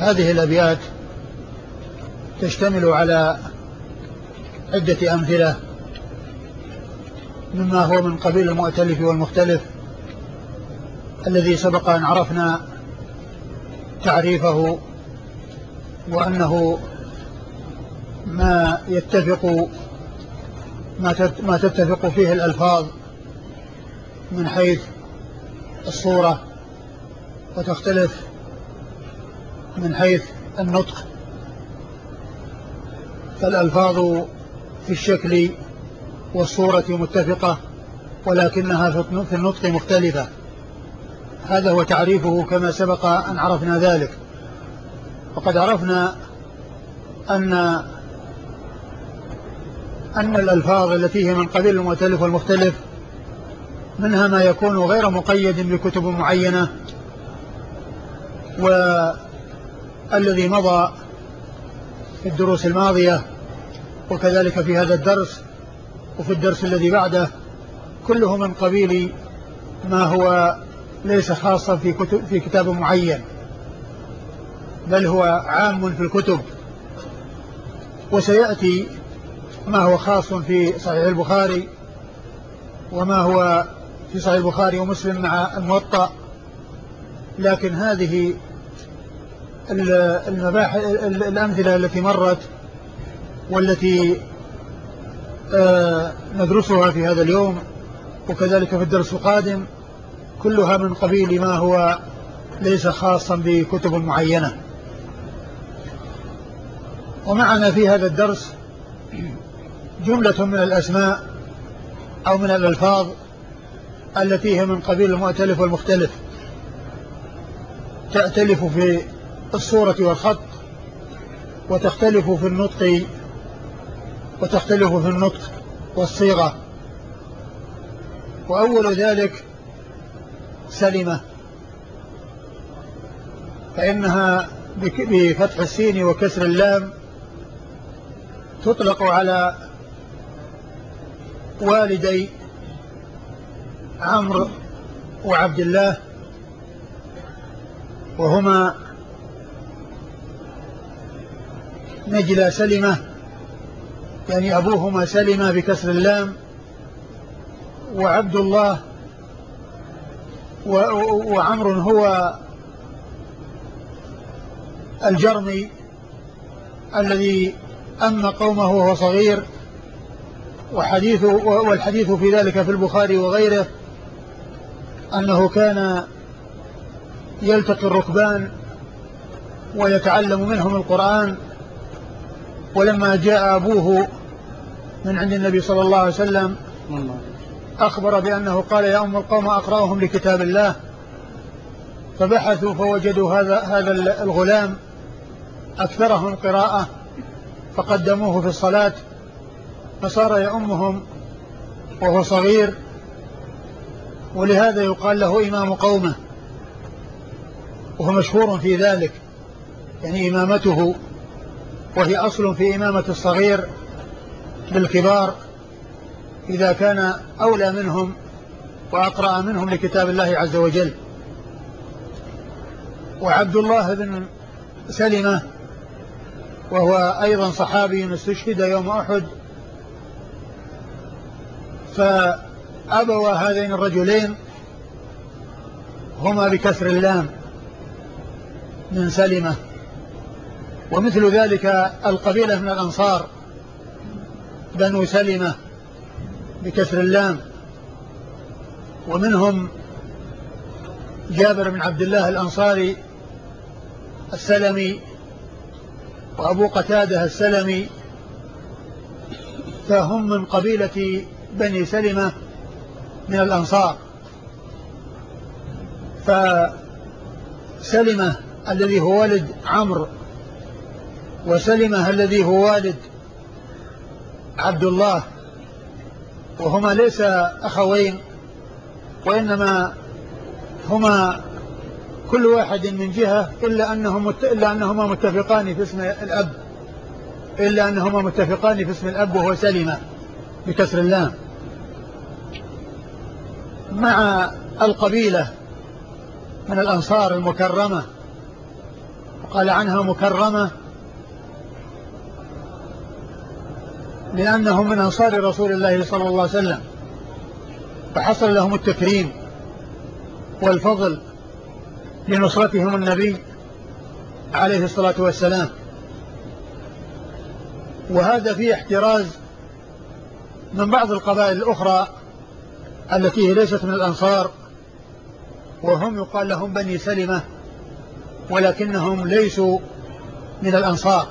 هذه الأبيات تشتمل على عدة أمثلة مما هو من قبيل المؤتلف والمختلف الذي سبق أن عرفنا تعريفه، وأنه ما تتفق فيه الألفاظ من حيث الصورة، وتختلف من حيث النطق، فالألفاظ في الشكل والصورة متفقة ولكنها في النطق مختلفة. هذا هو تعريفه كما سبق أن عرفنا ذلك. وقد عرفنا أن الألفاظ التي هي من قبيل المؤتلف والمختلف منها ما يكون غير مقيد بكتب معينة، والذي مضى في الدروس الماضية وكذلك في هذا الدرس وفي الدرس الذي بعده كله من قبيل ما هو ليس خاصا في كتاب معين، بل هو عام في الكتب. وسيأتي ما هو خاص في صحيح البخاري وما هو في صحيح البخاري ومسلم مع الموطأ، لكن هذه الأمثلة التي مرت والتي ندرسها في هذا اليوم وكذلك في الدرس القادم كلها من قبيل ما هو ليس خاصا بكتب معينة. ومعنا في هذا الدرس جملة من الأسماء أو من الألفاظ التي هي من قبيل المؤتلف والمختلف، تأتلف في الصورة والخط وتختلف في النطق والصيغة. وأول ذلك سلمة، فإنها بفتح السين وكسر اللام تطلق على والدي عمرو وعبد الله، وهما نجلى سلمة، يعني أبوهما سلمة بكسر اللام، وعبد الله وعمرو هو الجرمي الذي أما قومه وهو صغير، والحديث في ذلك في البخاري وغيره أنه كان يلتقي الركبان ويتعلم منهم القرآن، ولما جاء أبوه من عند النبي صلى الله عليه وسلم أخبر بأنه قال يا أم القوم أقرأهم لكتاب الله، فبحثوا فوجدوا هذا الغلام أكثرهم قراءة فقدموه في الصلاة، فصار يأمهم وهو صغير، ولهذا يقال له إمام قومه، وهو مشهور في ذلك، يعني إمامته، وهي أصل في إمامة الصغير بالكبار إذا كان أولى منهم وأقرأ منهم لكتاب الله عز وجل. وعبد الله بن سلمة وهو أيضا صحابي استشهد يوم أحد، فأبوا هذين الرجلين هما بكسر اللام من سلمة. ومثل ذلك القبيلة من الأنصار بنو سلمة بكسر اللام، ومنهم جابر بن عبد الله الأنصاري السلمي وأبو قتادة السلمي، فهم من قبيلة بني سلمة من الأنصار. فسلمة الذي هو والد عمرو وسلمة الذي هو والد عبد الله، وهما ليس أخوين، وإنما هما كل واحد من جهة إلا أنهما متفقان في اسم الأب، وهو سلمة بكسر اللام. مع القبيلة من الأنصار المكرمة قال عنها مكرمة لأنهم من أنصار رسول الله صلى الله عليه وسلم، فحصل لهم التكريم والفضل لنصرتهم النبي عليه الصلاة والسلام. وهذا فيه احتراز من بعض القبائل الأخرى التي هي ليست من الأنصار، وهم يقال لهم بني سلمة، ولكنهم ليسوا من الأنصار.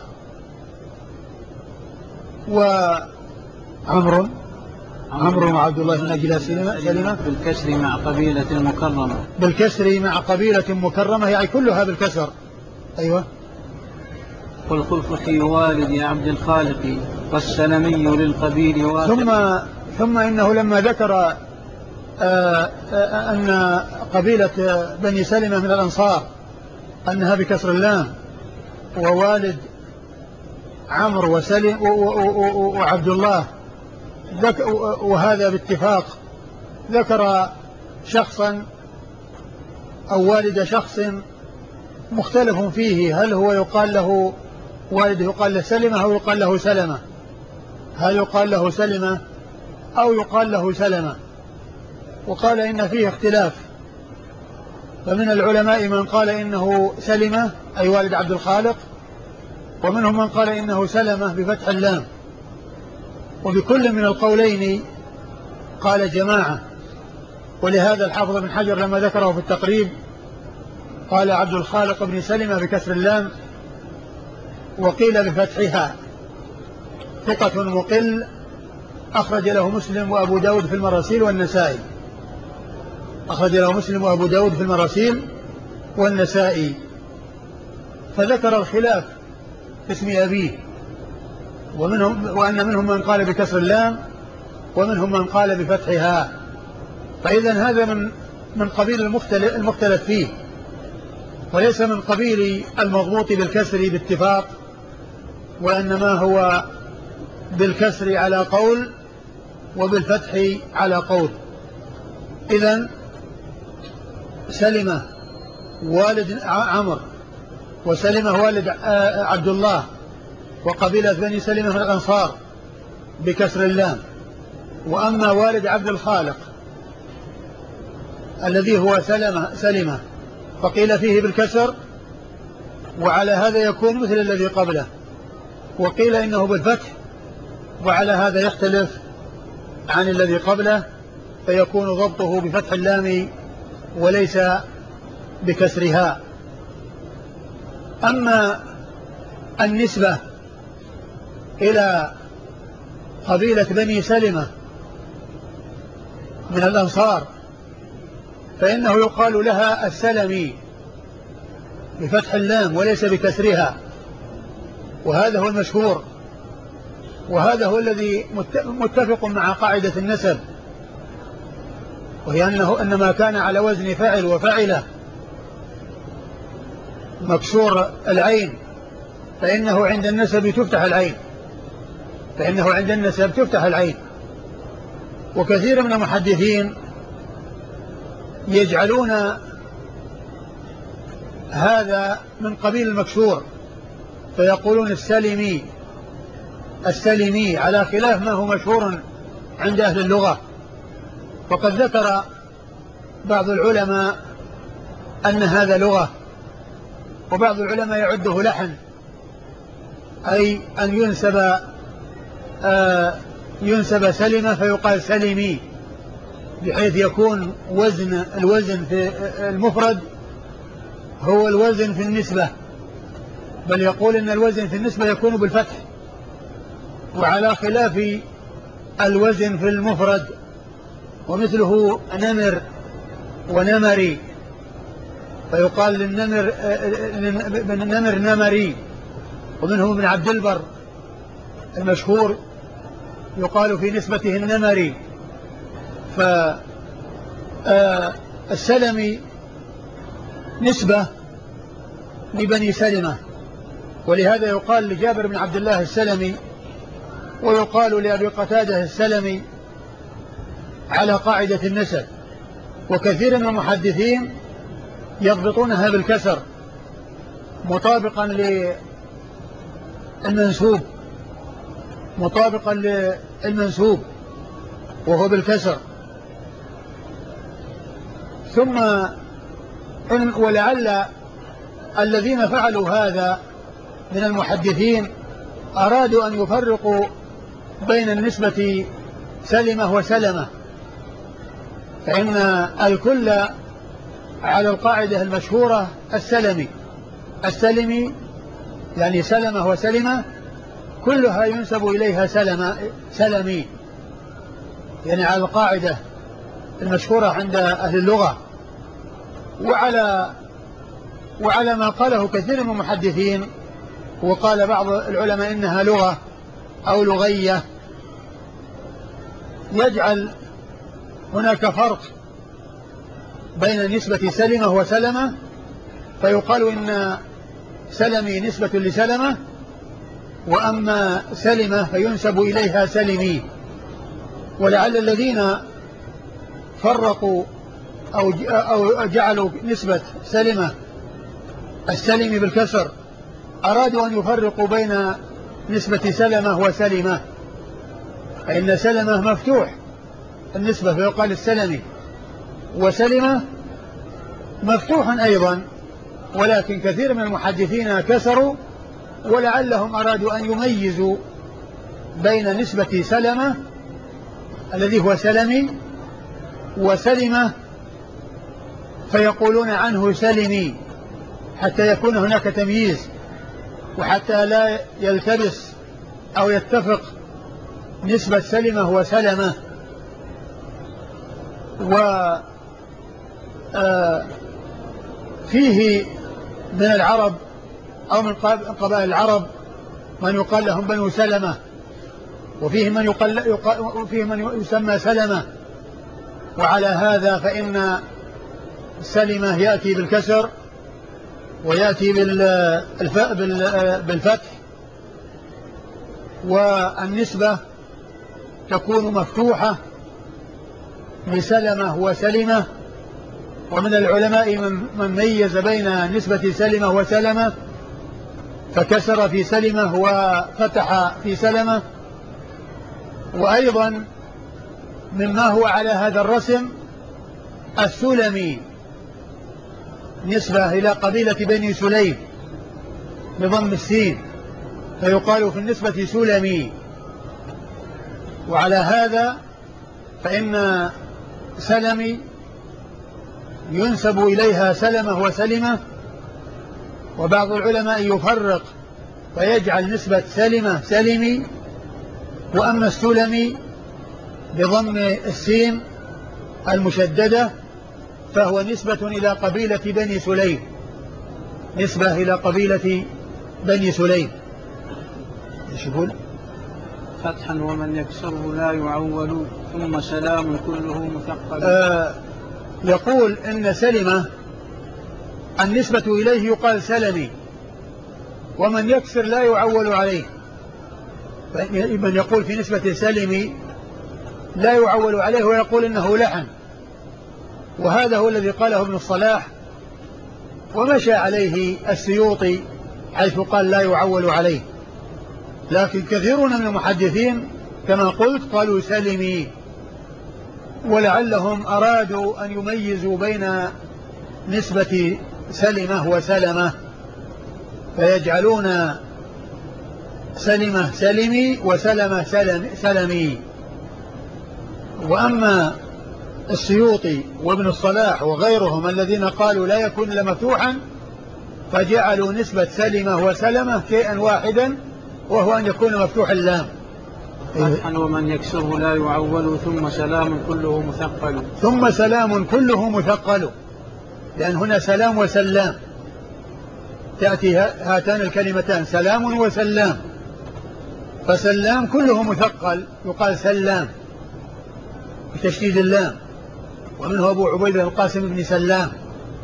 وعمرو وعبد الله بن أجل سلمة بالكسر مع قبيلة مكرمة. بالكسر مع قبيلة مكرمة يعني كلها بالكسر. أيوة. والخلف في والد عبد الخالق والسلمي للقبيل ثم إنه لما ذكر أن قبيلة بني سلمة من الأنصار أنها بكسر اللام، ووالد عمرو وسلم وعبد الله، وهذا باتفاق ذكر شخصا أو والد شخص مختلف فيه، هل هو يقال له والده يقال له سلمة أو يقال له سلمة، هل يقال له سلمة أو يقال له سلمة. وقال إن فيه اختلاف، فمن العلماء من قال إنه سلمة أي والد عبد الخالق، ومنهم من قال إنه سلمة بفتح اللام. وبكل من القولين قال جماعة، ولهذا الحافظ بن حجر لما ذكره في التقريب قال عبد الخالق بن سلمة بكسر اللام، وقيل بفتحها، ثقة مقل أخرج له مسلم وأبو داود في المراسيل والنسائي، أخرج له مسلم وأبو داود في المراسيل والنسائي. فذكر الخلاف في اسم أبيه، وأن منهم من قال بكسر اللام ومنهم من قال بفتحها. فإذا هذا من قبيل المختلف فيه، وليس من قبيل المضبوط بالكسر باتفاق، وإنما هو بالكسر على قول وبالفتح على قول. إذن سلمة والد عمرو وسلمة والد عبد الله وقبيلة بني سلمة من الأنصار بكسر اللام. وأما والد عبد الخالق الذي هو سلمة فقيل فيه بالكسر، وعلى هذا يكون مثل الذي قبله، وقيل إنه بالفتح، وعلى هذا يختلف عن الذي قبله، فيكون ضبطه بفتح اللام وليس بكسرها. أما النسبة إلى قبيلة بني سلمة من الأنصار فإنه يقال لها السلمي بفتح اللام وليس بكسرها، وهذا هو المشهور، وهذا هو الذي متفق مع قاعدة النسب، وهي أن ما كان على وزن فعل وفعله مكسور العين فإنه عند النسب تفتح العين. وكثير من المحدثين يجعلون هذا من قبيل المكسور، فيقولون السلمي على خلاف ما هو مشهور عند أهل اللغة. وقد ذكر بعض العلماء أن هذا لغة، وبعض العلماء يعده لحن، أي أن ينسب سلمة فيقال سلمي، بحيث يكون الوزن في المفرد هو الوزن في النسبة، بل يقول إن الوزن في النسبة يكون بالفتح، وعلى خلاف الوزن في المفرد، ومثله نمر ونمري، فيقال للنمر نمري. ومنهم ابن عبد البر المشهور يقال في نسبته النمري. فالسلمي نسبة لبني سلمة، ولهذا يقال لجابر بن عبد الله السلمي، ويقال لأبي قتادة السلمي على قاعدة النسب. وكثير من المحدثين يضبطونها بالكسر، مطابقا للمنسوب وهو بالكسر. ثم ولعل الذين فعلوا هذا من المحدثين أرادوا أن يفرقوا بين النسبة سلمة وسلمة، فإن الكل على القاعدة المشهورة السلمي يعني سلمة وسلمة كلها ينسب إليها سلمي، يعني على القاعدة المشهورة عند أهل اللغة. وعلى ما قاله كثير من المحدثين، وقال بعض العلماء إنها لغة أو لغية، يجعل هناك فرق بين نسبة سلمة وسلمة، فيقال إن سلمي نسبة لسلمة، وأما سلمة فينسب إليها سلمي. ولعل الذين فرقوا أو جعلوا نسبة سلمة السلمي بالكسر أرادوا أن يفرقوا بين نسبة سلمة وسلمة، فإن سلمة مفتوح النسبة فيقال السلمي، وسلمة مفتوح أيضا، ولكن كثير من المحدثين كسروا، ولعلهم أرادوا أن يميزوا بين نسبة سلمة الذي هو سلمي وسلمة فيقولون عنه سلمي، حتى يكون هناك تمييز، وحتى لا يلتبس أو يتفق نسبة سلمة وسلمة. وفيه من العرب أو من قبائل العرب من يقال لهم بنو سلمة، وفيه من يسمى سلمة. وعلى هذا فإن سلمة يأتي بالكسر ويأتي بالفتح، والنسبة تكون مفتوحة لسلمة وسلمة. ومن العلماء من ميز بين نسبة سلمة وسلمة فكسر في سلمة وفتح في سلمة. وأيضا مما هو على هذا الرسم السلمي نسبة إلى قبيلة بني سليم بضم السين، فيقال في النسبة سلمي. وعلى هذا فإن سلمي ينسب إليها سلمة وسلمة. وبعض العلماء يفرق فيجعل نسبة سلمة سلمي، وأما السلمي بضم السين المشددة فهو نسبة إلى قبيلة بني سليم، نسبة إلى قبيلة بني سليم. ايش يقول؟ فتحا ومن يكسره لا يعول ثم سلام كله مثقل. يقول إن سلمة النسبة إليه يقال سلمي، ومن يكسر لا يعول عليه. من يقول في نسبة سلمي لا يعول عليه ويقول إنه لحن، وهذا هو الذي قاله ابن الصلاح ومشى عليه السيوطي حيث قال لا يعول عليه. لكن كثيرون من المحدثين كما قلت قالوا سلمي، ولعلهم أرادوا أن يميزوا بين نسبة سلمة وسلمة فيجعلون سلمة سلمي وسلمة سلمي. وأما السيوطي وابن الصلاح وغيرهم الذين قالوا لا يكون إلا مفتوحا فجعلوا نسبة سلمة وسلمة شيئا واحدا، وهو أن يكون مفتوح اللام. فتحا ومن يكسره لا يعول ثم سلام كله مثقل. ثم سلام كله مثقل، لأن هنا سلام وسلام تأتي هاتان الكلمتان سلام وسلام، فسلام كله مثقل يقال سلام بتشديد اللام، ومنه أبو عبيدة القاسم بن سلام.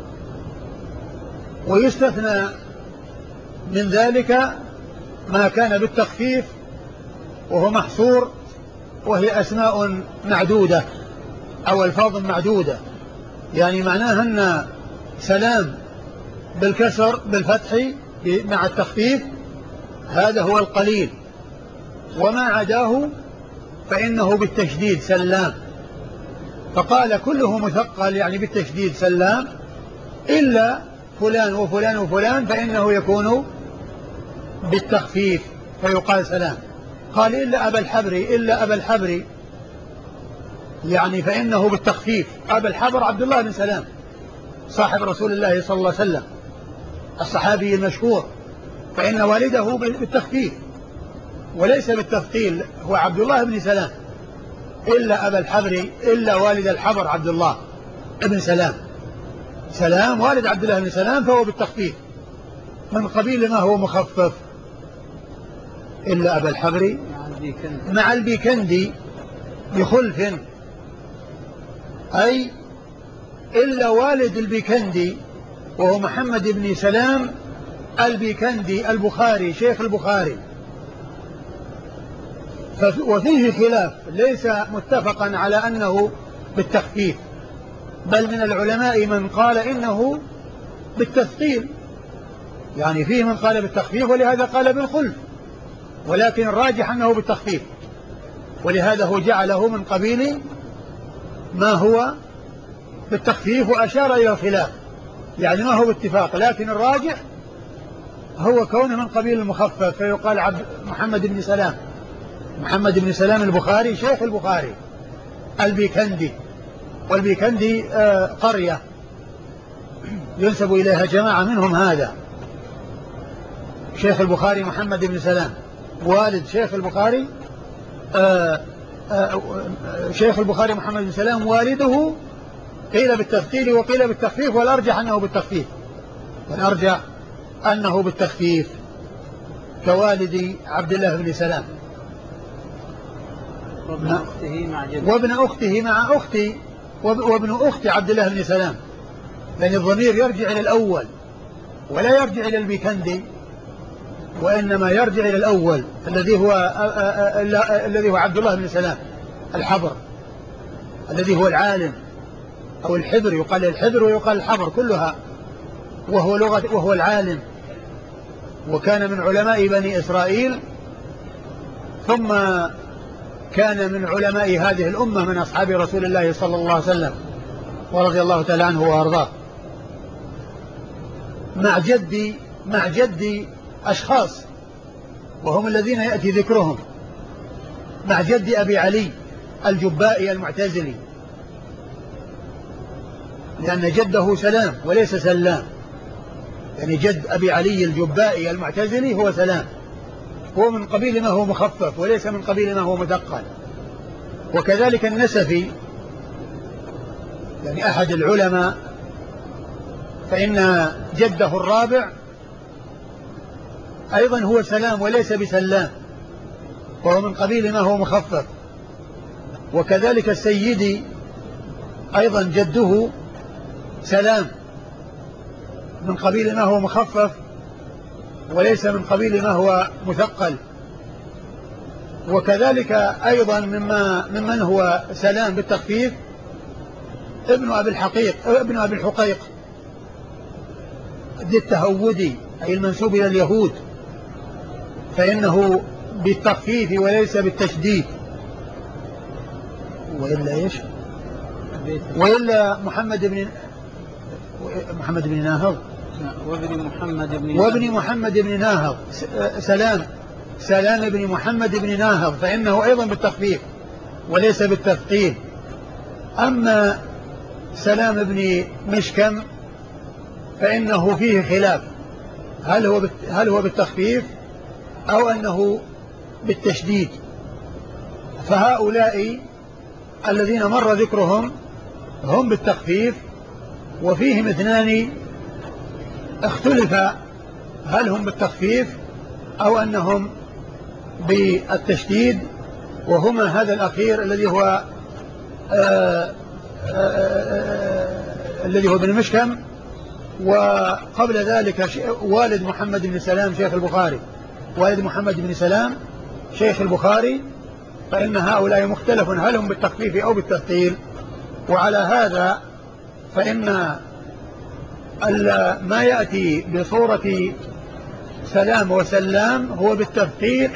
ويستثنى من ذلك ما كان بالتخفيف وهو محصور، وهي أسماء معدودة أو ألفاظ معدودة، يعني معناها أن سلام بالكسر بالفتح مع التخفيف هذا هو القليل، وما عداه فإنه بالتشديد سلام. فقال كله مثقل يعني بالتشديد سلام إلا فلان وفلان وفلان فإنه يكون بالتخفيف فيقال سلام. قال إلا أبا الحبر يعني فإنه بالتخفيف. أبا الحبر عبد الله بن سلام صاحب رسول الله صلى الله عليه وسلم الصحابي المشهور، فإن والده بالتخفيف وليس بالتثقيل، هو عبد الله بن سلام. إلا أبا الحبر إلا والد الحبر عبد الله بن سلام، سلام والد عبد الله بن سلام فهو بالتخفيف من قبيل ما هو مخفف. إلا أبا الحبر مع البيكندي بخلف، أي إلا والد البيكندي وهو محمد بن سلام البيكندي البخاري شيخ البخاري. وفيه خلاف ليس متفقا على أنه بالتخفيف، بل من العلماء من قال إنه بالتثقيل، يعني فيه من قال بالتخفيف ولهذا قال بالخلف، ولكن الراجح أنه بالتخفيف، ولهذا هو جعله من قبيل ما هو بالتخفيف وأشار إلى الخلاف، يعني ما هو باتفاق، لكن الراجح هو كونه من قبيل المخفف فيقال محمد بن سلام البخاري شيخ البخاري البيكندي. والبيكندي قرية ينسب إليها جماعة منهم هذا شيخ البخاري محمد بن سلام والد شيخ البخاري شيخ البخاري محمد بن سلام والده قيل بالتثقيل وقيل بالتخفيف، والأرجح أنه بالتخفيف كوالد عبد الله بن سلام. وابن أخته مع أختي وابن أخت عبد الله بن سلام، لأن الضمير يرجع إلى الأول ولا يرجع إلى البيكندي، وإنما يرجع إلى الأول الذي هو عبد الله بن سلام الحبر الذي هو العالم أو الحبر، يقال الحبر ويقال الحبر كلها، وهو العالم، وكان من علماء بني إسرائيل، ثم كان من علماء هذه الأمة من أصحاب رسول الله صلى الله عليه وسلم ورضي الله تعالى عنه وأرضاه. مع جدي أشخاص وهم الذين يأتي ذكرهم، مع جد أبي علي الجبائي المعتزلي، لأن جده سلام وليس سلام، يعني جد أبي علي الجبائي المعتزلي هو سلام، هو من قبيل ما هو مخفف وليس من قبيل ما هو مثقل. وكذلك النسفي يعني أحد العلماء، فإن جده الرابع أيضا هو سلام وليس بسلام، وهو من قبيل ما هو مخفف. وكذلك السيدي أيضا جده سلام من قبيل ما هو مخفف وليس من قبيل ما هو مثقل. وكذلك أيضا ممن هو سلام بالتخفيف ابن أبي الحقيق ذي التهودي أي المنسوب إلى اليهود، فإنه بالتخفيف وليس بالتشديد. وإلا محمد بن ناهض وابن محمد بن ناهض سلام بن محمد بن ناهض، فإنه أيضا بالتخفيف وليس بالتثقيل. أما سلام بن مشكم فإنه فيه خلاف، هل هو بالتخفيف أو أنه بالتشديد. فهؤلاء الذين مر ذكرهم هم بالتخفيف، وفيهم اثنان اختلف هل هم بالتخفيف أو أنهم بالتشديد، وهما هذا الأخير الذي هو ابن مشكم، وقبل ذلك والد محمد بن سلام شيخ البخاري، والد محمد بن سلام شيخ البخاري، فإن هؤلاء مختلف هل هم بالتخفيف أو بالتثقيل. وعلى هذا فإن ما يأتي بصورة سلام وسلام هو بالتفخير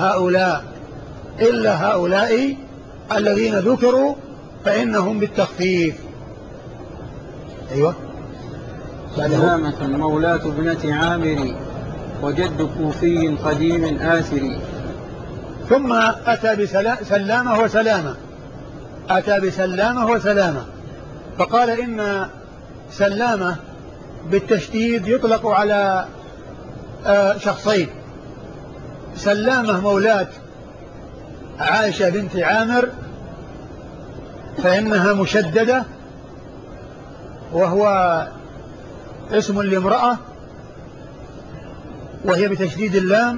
إلا هؤلاء الذين ذكروا فإنهم بالتخفيف. أيوة. سلامة مولاة ابنة عامر وجد كوفي قديم آثر. ثم أتى بسلامة وسلامة، أتى بسلامة وسلامة، فقال إن سلامة بالتشديد يطلق على شخصين: سلامة مولاة عائشة بنت عامر فإنها مشددة وهو اسم لامرأة وهي بتشديد اللام،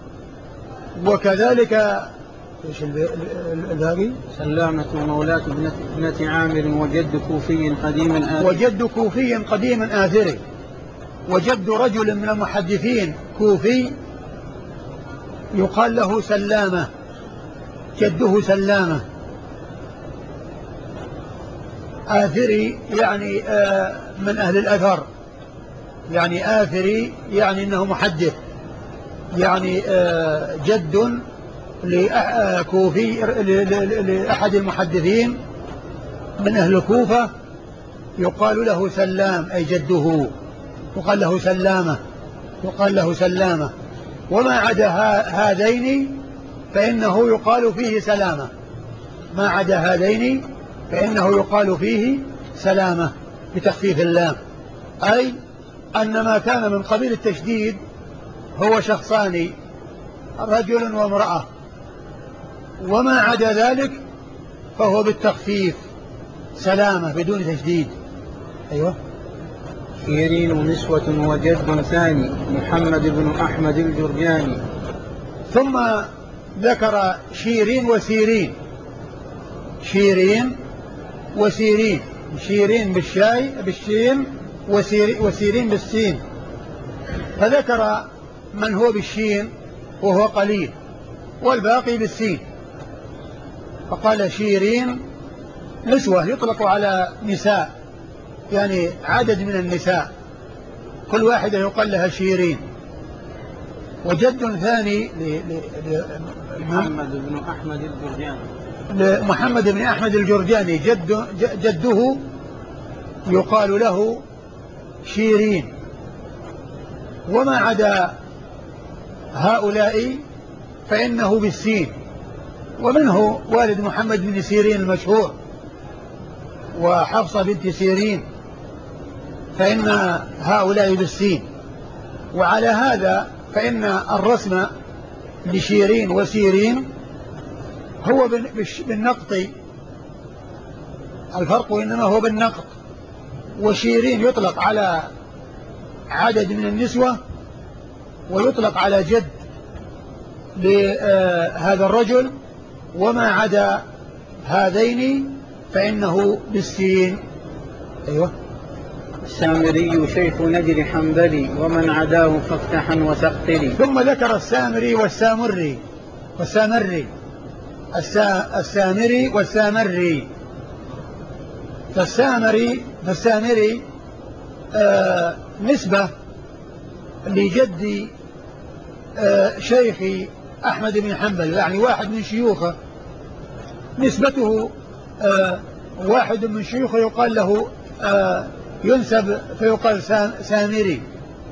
وكذلك ايش الباقي؟ سلامة مولاة ابنة عامر وجد كوفي قديم آثري. وجد كوفي قديم آثري، وجد رجل من المحدثين كوفي يقال له سلامة، جده سلامة. آثري يعني من أهل الأثر، يعني آثري يعني أنه محدث، يعني جد كوفي لأحد المحدثين من أهل الكوفة يقال له سلام، أي جده يقال له سلامة، يقال له سلامة. وما عدا هذين فإنه يقال فيه سلامة، ما عدا هذين فإنه يقال فيه سلامة بتخفيف اللام، أي أن ما كان من قبيل التشديد هو شخصان، رجل وامرأة، وما عدا ذلك فهو بالتخفيف سلامة بدون تشديد. أيوة. شيرين ونسوة وجد ثاني محمد بن أحمد الجرجاني. ثم ذكر شيرين وسيرين، شيرين وسيرين، شيرين بالشين وسيرين بالسين، فذكر من هو بالشين وهو قليل والباقي بالسين، فقال شيرين نسوة يطلق على نساء، يعني عدد من النساء كل واحدة يقال لها شيرين. وجد ثاني محمد بن أحمد الجرجاني، محمد بن أحمد الجرجاني جده يقال له شيرين. وما عدا هؤلاء فإنه بالسين، ومنه والد محمد بن سيرين المشهور وحفصة بنت سيرين، فإن هؤلاء بالسين. وعلى هذا فإن الرسم لشيرين وسيرين هو بالنقط، الفرق إنما هو بالنقط، وشيرين يطلق على عدد من النسوة ويطلق على جد لهذا الرجل، وما عدا هذين فإنه بالسين. أيوة. السامري شيخ نجر حنبلي ومن عداه فافتحا وثقلي. ثم ذكر السامري والسامري السامري والسامري. فالسامري نسبة لجد شيخ أحمد بن حنبل، يعني واحد من شيوخه، نسبته واحد من شيوخه يقال له ينسب فيقال سامري،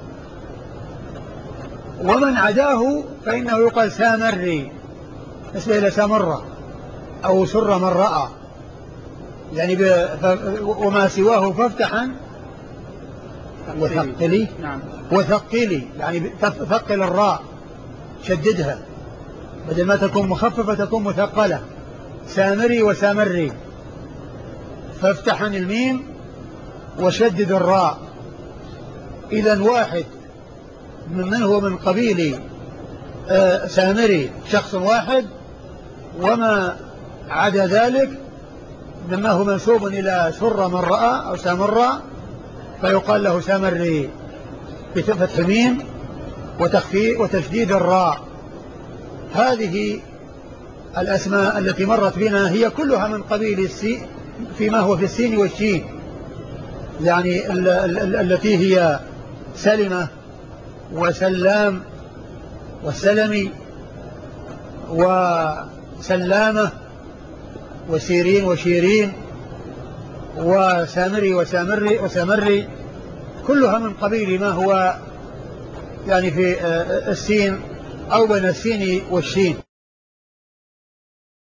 ومن عداه فإنه يقال سامري، نسبة إلى سامرة أو سر من رأى، يعني وما سواه فافتحا وثقلي. نعم. وثقلي يعني ثقل الراء، شددها، بدل ما تكون مخففة تكون مثقلة، سامري وسامري، فافتحا الميم وشدد الراء. إذن واحد من هو من قبيل سامري شخص واحد، وما عدا ذلك مما هو منسوب إلى سر من رأى أو سامرة فيقال له سامري بفتح الميم وتشديد الراء. هذه الأسماء التي مرت بنا هي كلها من قبيل السين، فيما هو في السين والشين، يعني التي هي سلمة وسلام وسلمي وسلامة وسيرين وشيرين وسامري وسامري كلها من قبيل ما هو يعني في السين أو بين السين والشين.